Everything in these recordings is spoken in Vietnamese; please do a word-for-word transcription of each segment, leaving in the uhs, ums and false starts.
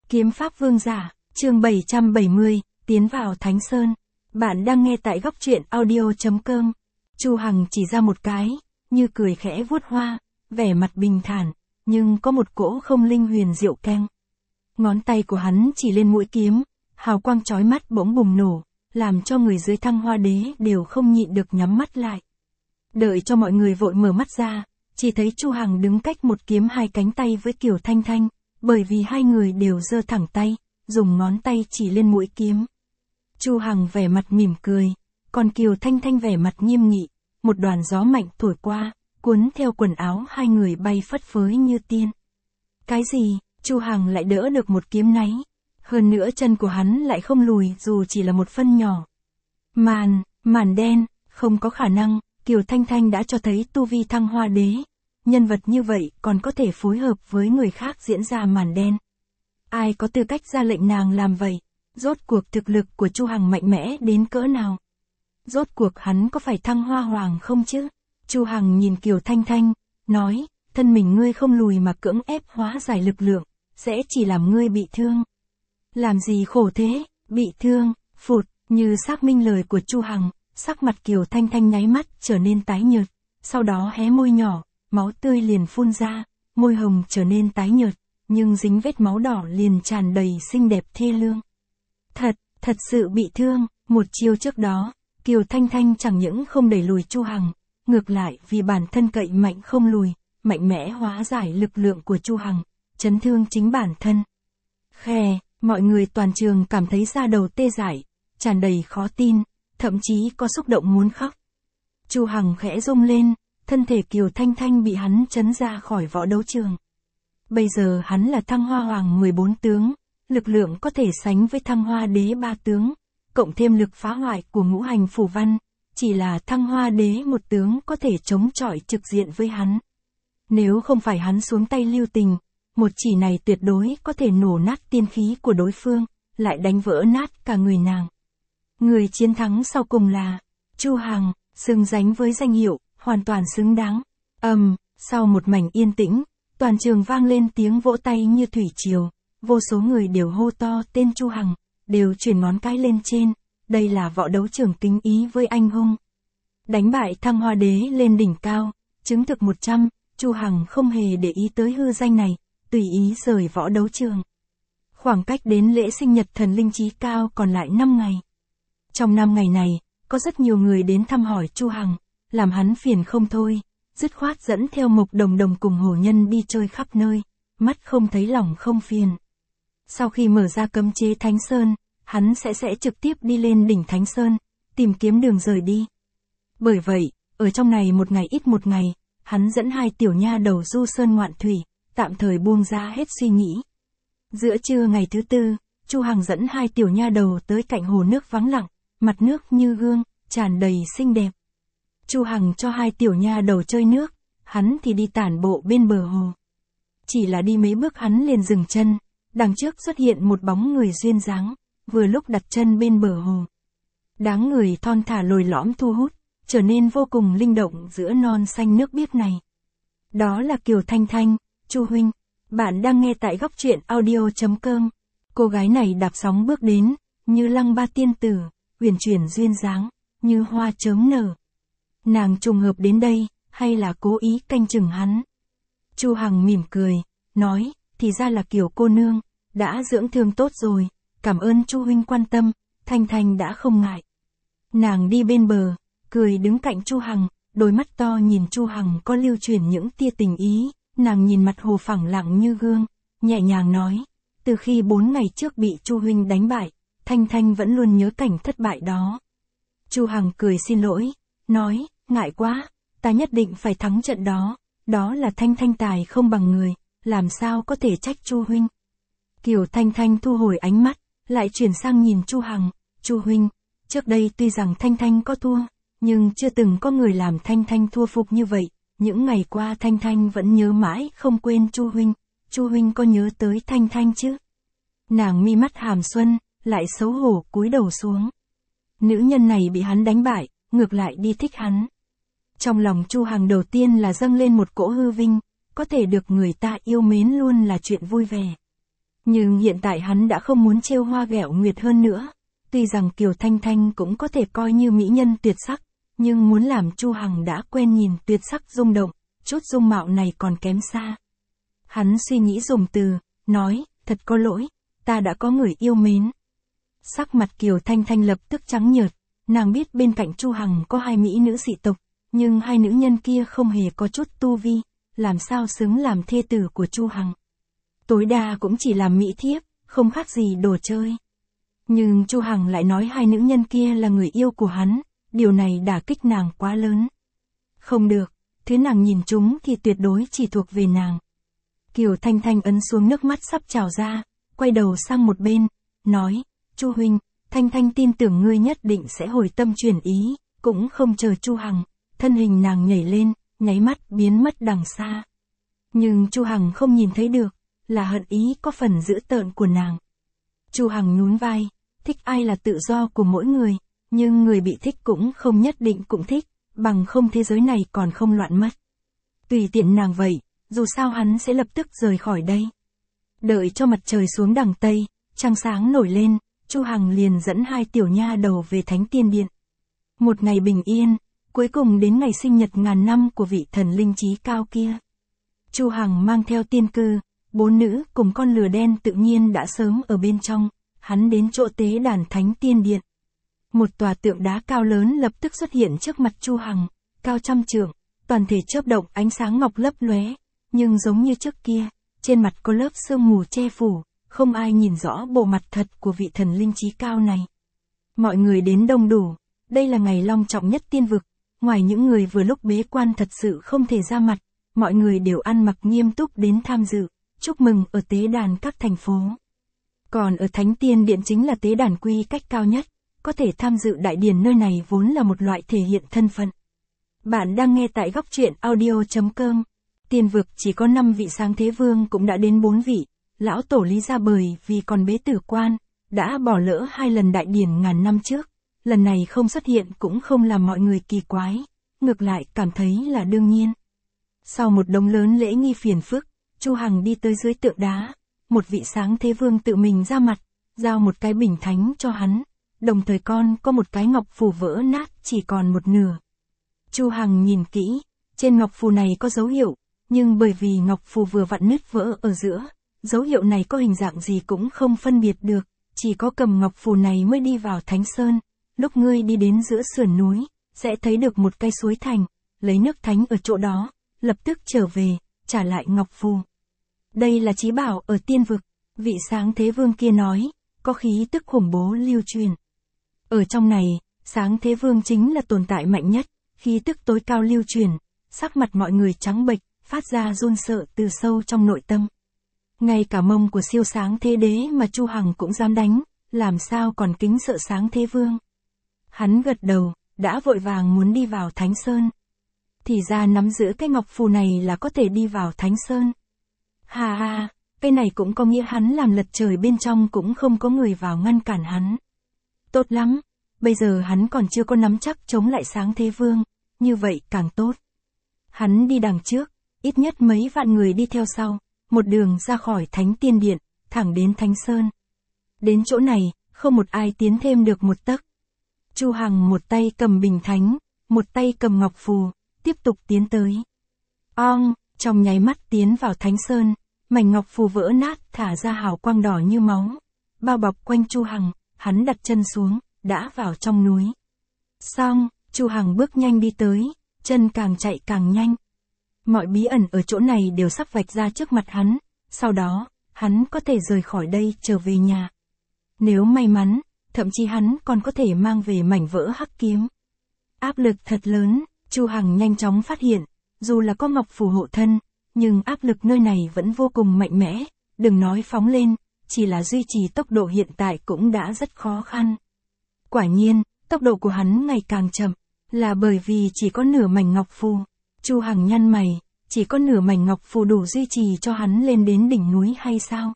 Kiếm pháp vương giả, chương bảy trăm bảy mươi, tiến vào Thánh Sơn. Bạn đang nghe tại góc truyện audio chấm com. Chu Hằng chỉ ra một cái, như cười khẽ vuốt hoa, vẻ mặt bình thản, nhưng có một cỗ không linh huyền diệu keng. Ngón tay của hắn chỉ lên mũi kiếm, hào quang chói mắt bỗng bùng nổ, làm cho người dưới Thăng Hoa Đế đều không nhịn được nhắm mắt lại. Đợi cho mọi người vội mở mắt ra, chỉ thấy Chu Hằng đứng cách một kiếm hai cánh tay với Kiều Thanh Thanh, bởi vì hai người đều giơ thẳng tay, dùng ngón tay chỉ lên mũi kiếm. Chu Hằng vẻ mặt mỉm cười, còn Kiều Thanh Thanh vẻ mặt nghiêm nghị, một đoàn gió mạnh thổi qua, cuốn theo quần áo hai người bay phất phới như tiên. Cái gì, Chu Hằng lại đỡ được một kiếm náy, hơn nữa chân của hắn lại không lùi dù chỉ là một phân nhỏ. Màn, màn đen, không có khả năng, Kiều Thanh Thanh đã cho thấy tu vi Thăng Hoa Đế. Nhân vật như vậy còn có thể phối hợp với người khác diễn ra màn đen. Ai có tư cách ra lệnh nàng làm vậy? Rốt cuộc thực lực của Chu Hằng mạnh mẽ đến cỡ nào? Rốt cuộc hắn có phải Thăng Hoa Hoàng không chứ? Chu Hằng nhìn Kiều Thanh Thanh, nói, thân mình ngươi không lùi mà cưỡng ép hóa giải lực lượng, sẽ chỉ làm ngươi bị thương. Làm gì khổ thế, bị thương, phụt, như xác minh lời của Chu Hằng, sắc mặt Kiều Thanh Thanh nháy mắt trở nên tái nhợt, sau đó hé môi nhỏ, máu tươi liền phun ra, môi hồng trở nên tái nhợt, nhưng dính vết máu đỏ liền tràn đầy xinh đẹp thê lương. Thật, thật sự bị thương, một chiêu trước đó, Kiều Thanh Thanh chẳng những không đẩy lùi Chu Hằng, ngược lại vì bản thân cậy mạnh không lùi, mạnh mẽ hóa giải lực lượng của Chu Hằng, chấn thương chính bản thân. Khè, mọi người toàn trường cảm thấy da đầu tê dại, tràn đầy khó tin, thậm chí có xúc động muốn khóc. Chu Hằng khẽ rung lên, thân thể Kiều Thanh Thanh bị hắn chấn ra khỏi võ đấu trường. Bây giờ hắn là Thăng Hoa Hoàng mười bốn tướng, lực lượng có thể sánh với Thăng Hoa Đế ba tướng, cộng thêm lực phá hoại của ngũ hành phù văn, chỉ là Thăng Hoa Đế một tướng có thể chống chọi trực diện với hắn. Nếu không phải hắn xuống tay lưu tình, một chỉ này tuyệt đối có thể nổ nát tiên khí của đối phương, lại đánh vỡ nát cả người nàng. Người chiến thắng sau cùng là Chu Hằng, xứng danh với danh hiệu, hoàn toàn xứng đáng. Ầm, um, sau một mảnh yên tĩnh, toàn trường vang lên tiếng vỗ tay như thủy triều, vô số người đều hô to tên Chu Hằng, đều chuyển ngón cái lên trên, đây là võ đấu trường kính ý với anh hùng. Đánh bại Thăng Hoa Đế lên đỉnh cao, chứng thực một trăm, Chu Hằng không hề để ý tới hư danh này, tùy ý rời võ đấu trường. Khoảng cách đến lễ sinh nhật thần linh chí cao còn lại năm ngày. Trong năm ngày này, có rất nhiều người đến thăm hỏi Chu Hằng, làm hắn phiền không thôi, dứt khoát dẫn theo Mộc Đồng Đồng cùng hổ nhân đi chơi khắp nơi, mắt không thấy lòng không phiền. Sau khi mở ra cấm chế Thánh Sơn, hắn sẽ sẽ trực tiếp đi lên đỉnh Thánh Sơn, tìm kiếm đường rời đi. Bởi vậy, ở trong này một ngày ít một ngày, hắn dẫn hai tiểu nha đầu du sơn ngoạn thủy, tạm thời buông ra hết suy nghĩ. Giữa trưa ngày thứ tư, Chu Hằng dẫn hai tiểu nha đầu tới cạnh hồ nước vắng lặng, mặt nước như gương, tràn đầy xinh đẹp. Chu Hằng cho hai tiểu nha đầu chơi nước, hắn thì đi tản bộ bên bờ hồ. Chỉ là đi mấy bước hắn liền dừng chân, đằng trước xuất hiện một bóng người duyên dáng, vừa lúc đặt chân bên bờ hồ. Dáng người thon thả lồi lõm thu hút, trở nên vô cùng linh động giữa non xanh nước biếc này. Đó là Kiều Thanh Thanh, Chu huynh, bạn đang nghe tại góc truyện audio chấm com. Cô gái này đạp sóng bước đến, như lăng ba tiên tử, uyển chuyển duyên dáng, như hoa chớm nở. Nàng trùng hợp đến đây, hay là cố ý canh chừng hắn? Chu Hằng mỉm cười, nói, thì ra là Kiều cô nương, đã dưỡng thương tốt rồi, cảm ơn Chu huynh quan tâm, Thanh Thanh đã không ngại. Nàng đi bên bờ, cười đứng cạnh Chu Hằng, đôi mắt to nhìn Chu Hằng có lưu truyền những tia tình ý, nàng nhìn mặt hồ phẳng lặng như gương, nhẹ nhàng nói, từ khi bốn ngày trước bị Chu huynh đánh bại, Thanh Thanh vẫn luôn nhớ cảnh thất bại đó. Chu Hằng cười xin lỗi, nói, ngại quá, ta nhất định phải thắng trận đó, đó là Thanh Thanh tài không bằng người, làm sao có thể trách Chu huynh. Kiều Thanh Thanh thu hồi ánh mắt, lại chuyển sang nhìn Chu Hằng, Chu huynh, trước đây tuy rằng Thanh Thanh có thua, nhưng chưa từng có người làm Thanh Thanh thua phục như vậy, những ngày qua Thanh Thanh vẫn nhớ mãi không quên Chu huynh, Chu huynh có nhớ tới Thanh Thanh chứ? Nàng mi mắt hàm xuân, lại xấu hổ cúi đầu xuống. Nữ nhân này bị hắn đánh bại, ngược lại đi thích hắn. Trong lòng Chu Hằng đầu tiên là dâng lên một cỗ hư vinh, có thể được người ta yêu mến luôn là chuyện vui vẻ. Nhưng hiện tại hắn đã không muốn trêu hoa ghẹo nguyệt hơn nữa. Tuy rằng Kiều Thanh Thanh cũng có thể coi như mỹ nhân tuyệt sắc, nhưng muốn làm Chu Hằng đã quen nhìn tuyệt sắc rung động, chút dung mạo này còn kém xa. Hắn suy nghĩ dùng từ, nói, thật có lỗi, ta đã có người yêu mến. Sắc mặt Kiều Thanh Thanh lập tức trắng nhợt, nàng biết bên cạnh Chu Hằng có hai mỹ nữ dị tộc, nhưng hai nữ nhân kia không hề có chút tu vi, làm sao xứng làm thê tử của Chu Hằng. Tối đa cũng chỉ làm mỹ thiếp, không khác gì đồ chơi. Nhưng Chu Hằng lại nói hai nữ nhân kia là người yêu của hắn, điều này đả kích nàng quá lớn. Không được, thứ nàng nhìn chúng thì tuyệt đối chỉ thuộc về nàng. Kiều Thanh Thanh ấn xuống nước mắt sắp trào ra, quay đầu sang một bên, nói, Chu huynh, Thanh Thanh tin tưởng ngươi nhất định sẽ hồi tâm chuyển ý, cũng không chờ Chu Hằng, thân hình nàng nhảy lên, nháy mắt biến mất đằng xa. Nhưng Chu Hằng không nhìn thấy được, là hận ý có phần dữ tợn của nàng. Chu Hằng nhún vai, thích ai là tự do của mỗi người, nhưng người bị thích cũng không nhất định cũng thích, bằng không thế giới này còn không loạn mất. Tùy tiện nàng vậy, dù sao hắn sẽ lập tức rời khỏi đây. Đợi cho mặt trời xuống đằng Tây, trăng sáng nổi lên, Chu Hằng liền dẫn hai tiểu nha đầu về Thánh Tiên Điện. Một ngày bình yên, cuối cùng đến ngày sinh nhật ngàn năm của vị thần linh trí cao kia. Chu Hằng mang theo tiên cư, bốn nữ cùng con lừa đen tự nhiên đã sớm ở bên trong, hắn đến chỗ tế đàn Thánh Tiên Điện. Một tòa tượng đá cao lớn lập tức xuất hiện trước mặt Chu Hằng, cao trăm trượng, toàn thể chớp động ánh sáng ngọc lấp lóe, nhưng giống như trước kia, trên mặt có lớp sương mù che phủ, không ai nhìn rõ bộ mặt thật của vị thần linh trí cao này. Mọi người đến đông đủ, đây là ngày long trọng nhất tiên vực, ngoài những người vừa lúc bế quan thật sự không thể ra mặt, mọi người đều ăn mặc nghiêm túc đến tham dự, chúc mừng ở tế đàn các thành phố. Còn ở Thánh Tiên Điện chính là tế đàn quy cách cao nhất, có thể tham dự đại điển nơi này vốn là một loại thể hiện thân phận. Bạn đang nghe tại góc truyện audio chấm com. Tiên vực chỉ có năm vị sáng thế vương cũng đã đến bốn vị, lão tổ Lý ra bởi vì còn bế tử quan, đã bỏ lỡ hai lần đại điển ngàn năm trước, lần này không xuất hiện cũng không làm mọi người kỳ quái, ngược lại cảm thấy là đương nhiên. Sau một đống lớn lễ nghi phiền phức, Chu Hằng đi tới dưới tượng đá, một vị sáng thế vương tự mình ra mặt, giao một cái bình thánh cho hắn, đồng thời con có một cái ngọc phù vỡ nát chỉ còn một nửa. Chu Hằng nhìn kỹ, trên ngọc phù này có dấu hiệu, nhưng bởi vì ngọc phù vừa vặn nứt vỡ ở giữa, dấu hiệu này có hình dạng gì cũng không phân biệt được, chỉ có cầm ngọc phù này mới đi vào Thánh Sơn, lúc ngươi đi đến giữa sườn núi, sẽ thấy được một cây suối thành, lấy nước thánh ở chỗ đó, lập tức trở về, trả lại ngọc phù. Đây là chí bảo ở tiên vực, vị sáng thế vương kia nói, có khí tức khủng bố lưu truyền. Ở trong này, sáng thế vương chính là tồn tại mạnh nhất, khí tức tối cao lưu truyền, sắc mặt mọi người trắng bệch, phát ra run sợ từ sâu trong nội tâm. Ngay cả mông của siêu sáng thế đế mà Chu Hằng cũng dám đánh, làm sao còn kính sợ sáng thế vương. Hắn gật đầu, đã vội vàng muốn đi vào Thánh Sơn. Thì ra nắm giữ cái ngọc phù này là có thể đi vào Thánh Sơn. Hà hà, cái này cũng có nghĩa hắn làm lật trời bên trong cũng không có người vào ngăn cản hắn. Tốt lắm, bây giờ hắn còn chưa có nắm chắc chống lại sáng thế vương, như vậy càng tốt. Hắn đi đằng trước, ít nhất mấy vạn người đi theo sau, một đường ra khỏi Thánh Tiên Điện, thẳng đến Thánh Sơn. Đến chỗ này, không một ai tiến thêm được một tấc. Chu Hằng một tay cầm bình thánh, một tay cầm ngọc phù, tiếp tục tiến tới. Ong, trong nháy mắt tiến vào Thánh Sơn, mảnh ngọc phù vỡ nát thả ra hào quang đỏ như máu, bao bọc quanh Chu Hằng, hắn đặt chân xuống, đã vào trong núi. Xong, Chu Hằng bước nhanh đi tới, chân càng chạy càng nhanh. Mọi bí ẩn ở chỗ này đều sắp vạch ra trước mặt hắn, sau đó, hắn có thể rời khỏi đây trở về nhà. Nếu may mắn, thậm chí hắn còn có thể mang về mảnh vỡ hắc kiếm. Áp lực thật lớn, Chu Hằng nhanh chóng phát hiện, dù là có ngọc phù hộ thân, nhưng áp lực nơi này vẫn vô cùng mạnh mẽ, đừng nói phóng lên, chỉ là duy trì tốc độ hiện tại cũng đã rất khó khăn. Quả nhiên, tốc độ của hắn ngày càng chậm, là bởi vì chỉ có nửa mảnh ngọc phù. Chu Hằng nhăn mày, chỉ có nửa mảnh ngọc phù đủ duy trì cho hắn lên đến đỉnh núi hay sao?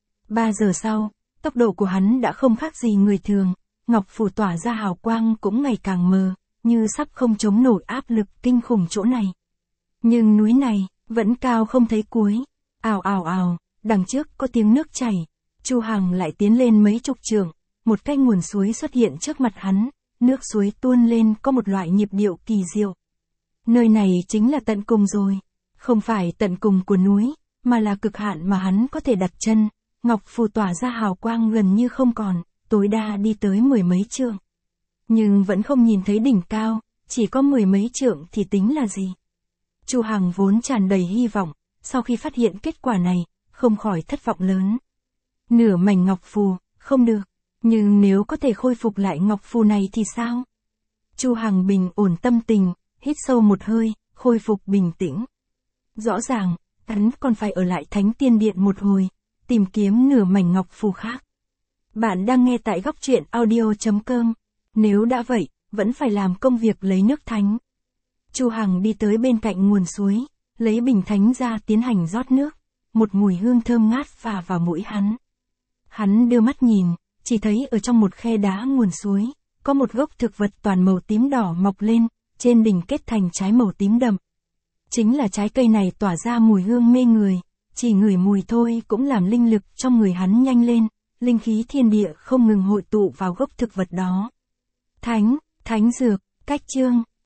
Ba giờ sau, tốc độ của hắn đã không khác gì người thường, ngọc phù tỏa ra hào quang cũng ngày càng mờ, như sắp không chống nổi áp lực kinh khủng chỗ này. Nhưng núi này, vẫn cao không thấy cuối, ào ào ào, đằng trước có tiếng nước chảy, Chu Hằng lại tiến lên mấy chục trượng, một cái nguồn suối xuất hiện trước mặt hắn, nước suối tuôn lên có một loại nhịp điệu kỳ diệu. Nơi này chính là tận cùng rồi, không phải tận cùng của núi, mà là cực hạn mà hắn có thể đặt chân. Ngọc phù tỏa ra hào quang gần như không còn, tối đa đi tới mười mấy trượng. Nhưng vẫn không nhìn thấy đỉnh cao, chỉ có mười mấy trượng thì tính là gì? Chu Hằng vốn tràn đầy hy vọng, sau khi phát hiện kết quả này, không khỏi thất vọng lớn. Nửa mảnh ngọc phù, không được, nhưng nếu có thể khôi phục lại ngọc phù này thì sao? Chu Hằng bình ổn tâm tình, hít sâu một hơi, khôi phục bình tĩnh. Rõ ràng, hắn còn phải ở lại Thánh Tiên Điện một hồi, tìm kiếm nửa mảnh ngọc phù khác. Bạn đang nghe tại góc truyện audio chấm com. Nếu đã vậy, vẫn phải làm công việc lấy nước thánh. Chu Hằng đi tới bên cạnh nguồn suối, lấy bình thánh ra tiến hành rót nước. Một mùi hương thơm ngát phả vào mũi hắn. Hắn đưa mắt nhìn, chỉ thấy ở trong một khe đá nguồn suối, có một gốc thực vật toàn màu tím đỏ mọc lên, trên đỉnh kết thành trái màu tím đậm. Chính là trái cây này tỏa ra mùi hương mê người, chỉ ngửi mùi thôi cũng làm linh lực trong người hắn nhanh lên, linh khí thiên địa không ngừng hội tụ vào gốc thực vật đó. Thánh, thánh dược, cách chương,